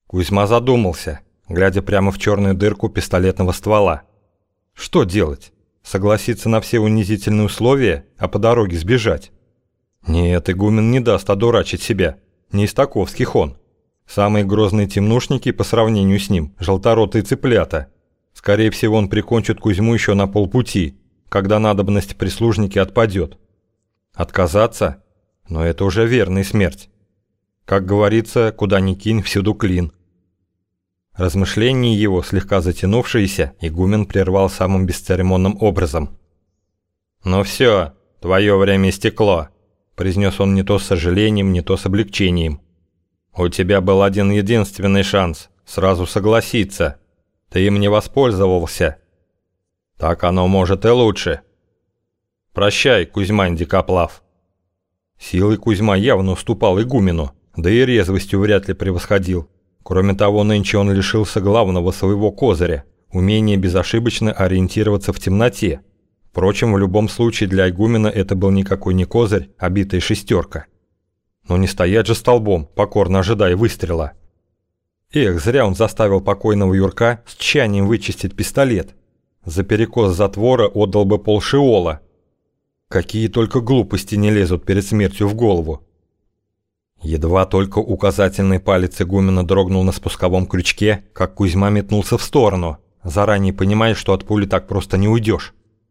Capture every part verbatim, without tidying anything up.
Кузьма задумался, глядя прямо в черную дырку пистолетного ствола. Что делать? Согласиться на все унизительные условия, а по дороге сбежать? Нет, игумен не даст одурачить себя. Не из таковских он. Самые грозные темнушники по сравнению с ним – желторотые цыплята. Скорее всего, он прикончит Кузьму еще на полпути, когда надобность прислужники отпадет. Отказаться? Но это уже верная смерть. Как говорится, куда ни кинь, всюду клин. Размышления его, слегка затянувшиеся, игумен прервал самым бесцеремонным образом. «Ну все, твое время истекло», – произнес он не то с сожалением, не то с облегчением. «У тебя был один единственный шанс сразу согласиться. Ты им не воспользовался. Так оно может и лучше. Прощай, Кузьма Дикоплав». Силой Кузьма явно уступал игумену, да и резвостью вряд ли превосходил. Кроме того, нынче он лишился главного своего козыря – умения безошибочно ориентироваться в темноте. Впрочем, в любом случае для игумена это был никакой не козырь, а битая шестерка. Но не стоять же столбом, покорно ожидая выстрела. Эх, зря он заставил покойного Юрка с тщанием вычистить пистолет. За перекос затвора отдал бы полшиола. Какие только глупости не лезут перед смертью в голову. Едва только указательный палец игумена дрогнул на спусковом крючке, как Кузьма метнулся в сторону, заранее понимая, что от пули так просто не уйдешь.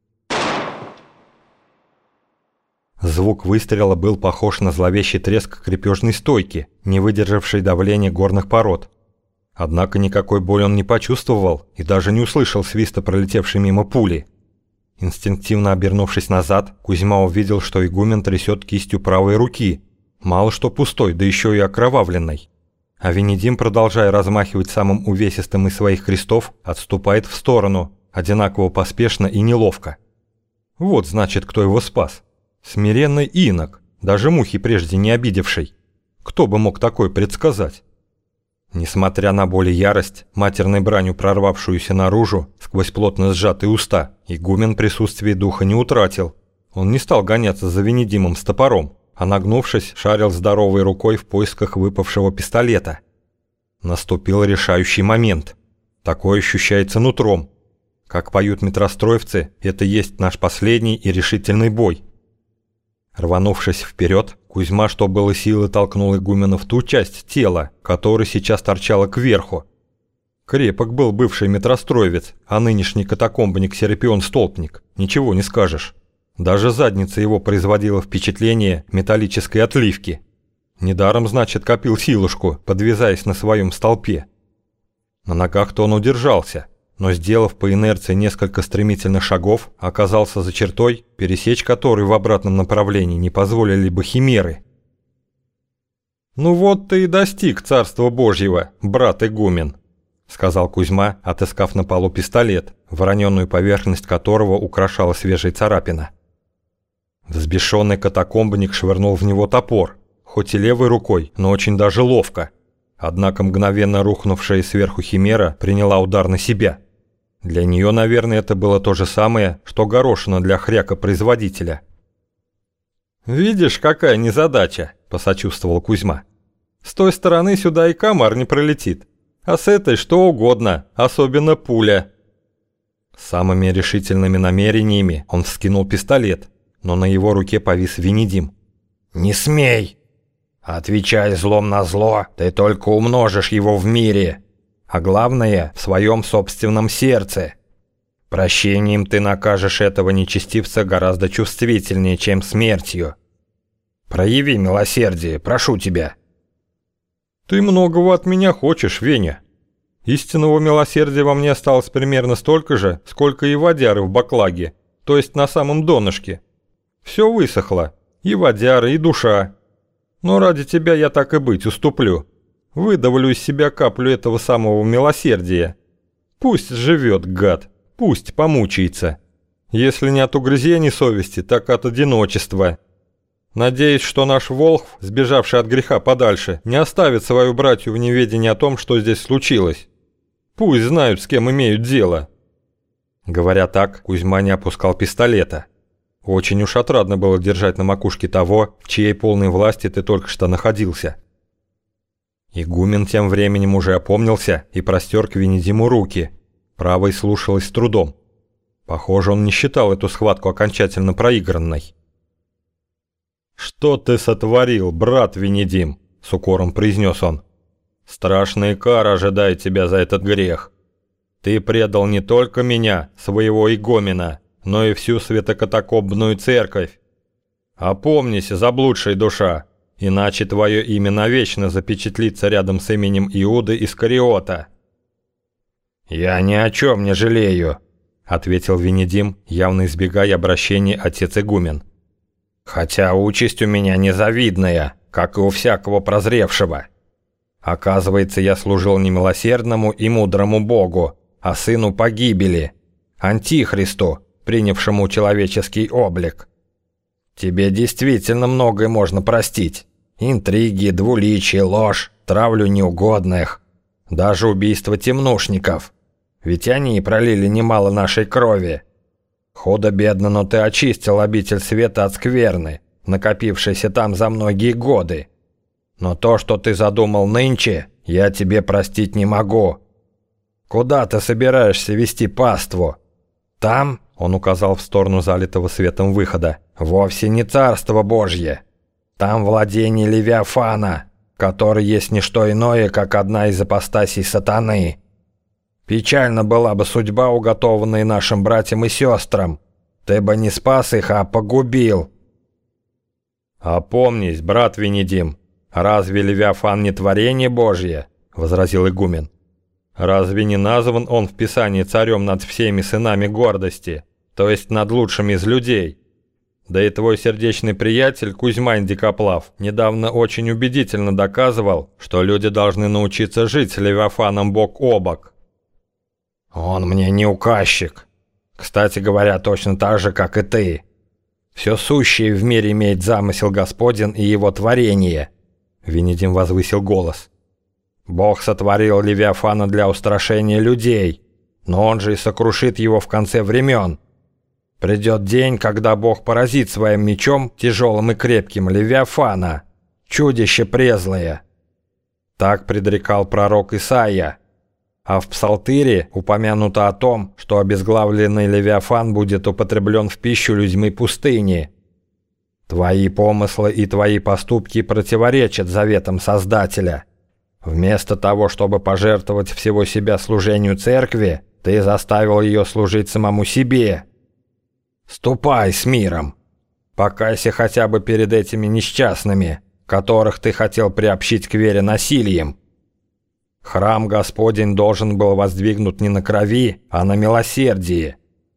Звук выстрела был похож на зловещий треск крепежной стойки, не выдержавшей давления горных пород. Однако никакой боли он не почувствовал и даже не услышал свиста пролетевшей мимо пули. Инстинктивно обернувшись назад, Кузьма увидел, что игумен трясет кистью правой руки, мало что пустой, да еще и окровавленной. А Венедим, продолжая размахивать самым увесистым из своих крестов, отступает в сторону, одинаково поспешно и неловко. Вот значит, кто его спас. Смиренный инок, даже мухи прежде не обидевший. Кто бы мог такое предсказать? Несмотря на боль и ярость, матерной бранью прорвавшуюся наружу, сквозь плотно сжатые уста, игумен присутствие духа не утратил. Он не стал гоняться за Венедимом с топором, а нагнувшись, шарил здоровой рукой в поисках выпавшего пистолета. Наступил решающий момент. Такое ощущается нутром. Как поют метростроевцы, это есть наш последний и решительный бой. Рванувшись вперед, Кузьма, что было силы, толкнул игумена в ту часть тела, которая сейчас торчала кверху. Крепок был бывший метростроевец, а нынешний катакомбник Серапион-столпник, ничего не скажешь. Даже задница его производила впечатление металлической отливки. Недаром, значит, копил силушку, подвязаясь на своем столпе. На ногах-то он удержался, но, сделав по инерции несколько стремительных шагов, оказался за чертой, пересечь которой в обратном направлении не позволили бы химеры. «Ну вот ты и достиг царства Божьего, брат игумен», — сказал Кузьма, отыскав на полу пистолет, вороненную поверхность которого украшала свежая царапина. Взбешенный катакомбник швырнул в него топор, хоть и левой рукой, но очень даже ловко. Однако мгновенно рухнувшая сверху химера приняла удар на себя. Для нее, наверное, это было то же самое, что горошина для хряка-производителя. «Видишь, какая незадача», – посочувствовал Кузьма. «С той стороны сюда и комар не пролетит, а с этой что угодно, особенно пуля». С самыми решительными намерениями он вскинул пистолет, но на его руке повис Венедим. «Не смей! Отвечай злом на зло, ты только умножишь его в мире, а главное, в своем собственном сердце. Прощением ты накажешь этого нечестивца гораздо чувствительнее, чем смертью. Прояви милосердие, прошу тебя». «Ты многого от меня хочешь, Веня. Истинного милосердия во мне осталось примерно столько же, сколько и водяры в баклаге, то есть на самом донышке. Все высохло, и водяры, и душа. Но ради тебя я так и быть уступлю. Выдавлю из себя каплю этого самого милосердия. Пусть живет, гад, пусть помучается. Если не от угрызений совести, так от одиночества. Надеюсь, что наш Волхв, сбежавший от греха подальше, не оставит свою братью в неведении о том, что здесь случилось. Пусть знают, с кем имеют дело». Говоря так, Кузьма не опускал пистолета. Очень уж отрадно было держать на макушке того, в чьей полной власти ты только что находился. Игумен тем временем уже опомнился и простер к Венедиму руки. Правой слушалась с трудом. Похоже, он не считал эту схватку окончательно проигранной. «Что ты сотворил, брат Венедим?» — с укором произнес он. «Страшная кара ожидает тебя за этот грех. Ты предал не только меня, своего игумена, но и всю святокатакомбную церковь. Опомнись, заблудшая душа, иначе твое имя навечно запечатлится рядом с именем Иуды Искариота». «Я ни о чем не жалею», — ответил Венедим, явно избегая обращения отец-игумен. «Хотя участь у меня незавидная, как и у всякого прозревшего. Оказывается, я служил не милосердному и мудрому Богу, а сыну погибели, Антихристу, принявшему человеческий облик. Тебе действительно многое можно простить. Интриги, двуличие, ложь, травлю неугодных, даже убийство темнушников. Ведь они и пролили немало нашей крови. Худо-бедно, но ты очистил обитель света от скверны, накопившейся там за многие годы. Но то, что ты задумал нынче, я тебе простить не могу. Куда ты собираешься вести паству? Там, — он указал в сторону залитого светом выхода, — вовсе не царство Божье. Там владение Левиафана, который есть не что иное, как одна из апостасий сатаны. Печально была бы судьба, уготованная нашим братьям и сестрам. Ты бы не спас их, а погубил». «Опомнись, брат Венедим, разве Левиафан не творение Божье?» — возразил игумен. «Разве не назван он в Писании царем над всеми сынами гордости, то есть над лучшими из людей? Да и твой сердечный приятель Кузьма Индикоплав недавно очень убедительно доказывал, что люди должны научиться жить с Левиафаном бок о бок». «Он мне не указчик. Кстати говоря, точно так же, как и ты. Все сущее в мире имеет замысел Господен и его творение». Венедим возвысил голос. «Бог сотворил Левиафана для устрашения людей, но он же и сокрушит его в конце времен. Придет день, когда Бог поразит своим мечом, тяжелым и крепким, Левиафана, чудище презлое». Так предрекал пророк Исаия. А в Псалтире упомянуто о том, что обезглавленный Левиафан будет употреблен в пищу людьми пустыни. Твои помыслы и твои поступки противоречат заветам Создателя. Вместо того, чтобы пожертвовать всего себя служению церкви, ты заставил ее служить самому себе. Ступай с миром. Покайся хотя бы перед этими несчастными, которых ты хотел приобщить к вере насилием. Храм Господень должен был воздвигнут не на крови, а на милосердии».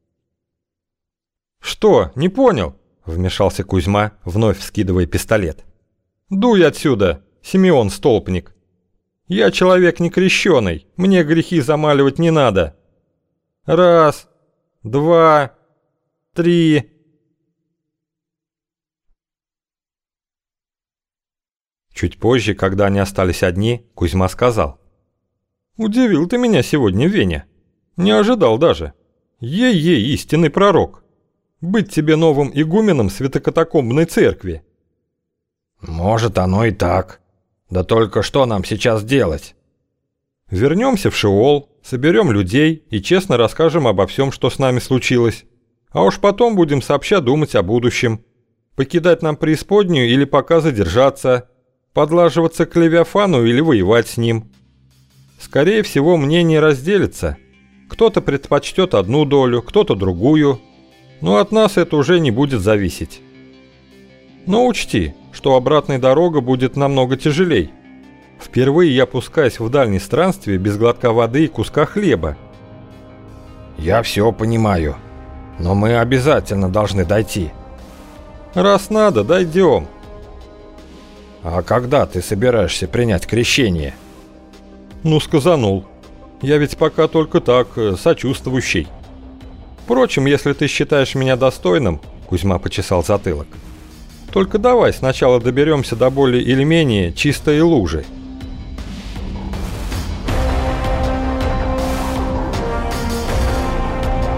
«Что, не понял?» — вмешался Кузьма, вновь вскидывая пистолет. «Дуй отсюда, Симеон Столпник. Я человек не крещеный, мне грехи замаливать не надо. Раз, два, три...» Чуть позже, когда они остались одни, Кузьма сказал: «Удивил ты меня сегодня, Веня. Не ожидал даже. Ей-ей, истинный пророк. Быть тебе новым игуменом святокатакомбной церкви». «Может, оно и так. Да только что нам сейчас делать?» «Вернемся в Шеол, соберем людей и честно расскажем обо всем, что с нами случилось. А уж потом будем сообща думать о будущем. Покидать нам преисподнюю или пока задержаться, подлаживаться к Левиафану или воевать с ним. Скорее всего, мнения разделятся. Кто-то предпочтет одну долю, кто-то другую. Но от нас это уже не будет зависеть. Но учти, что обратная дорога будет намного тяжелей. Впервые я пускаюсь в дальнее странствие без глотка воды и куска хлеба». «Я все понимаю, но мы обязательно должны дойти». «Раз надо, дойдем». «А когда ты собираешься принять крещение?» «Ну, сказанул. Я ведь пока только так, сочувствующий. Впрочем, если ты считаешь меня достойным, — Кузьма почесал затылок, — только давай сначала доберемся до более или менее чистой лужи».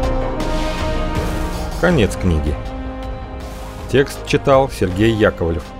Конец книги. Текст читал Сергей Яковлев.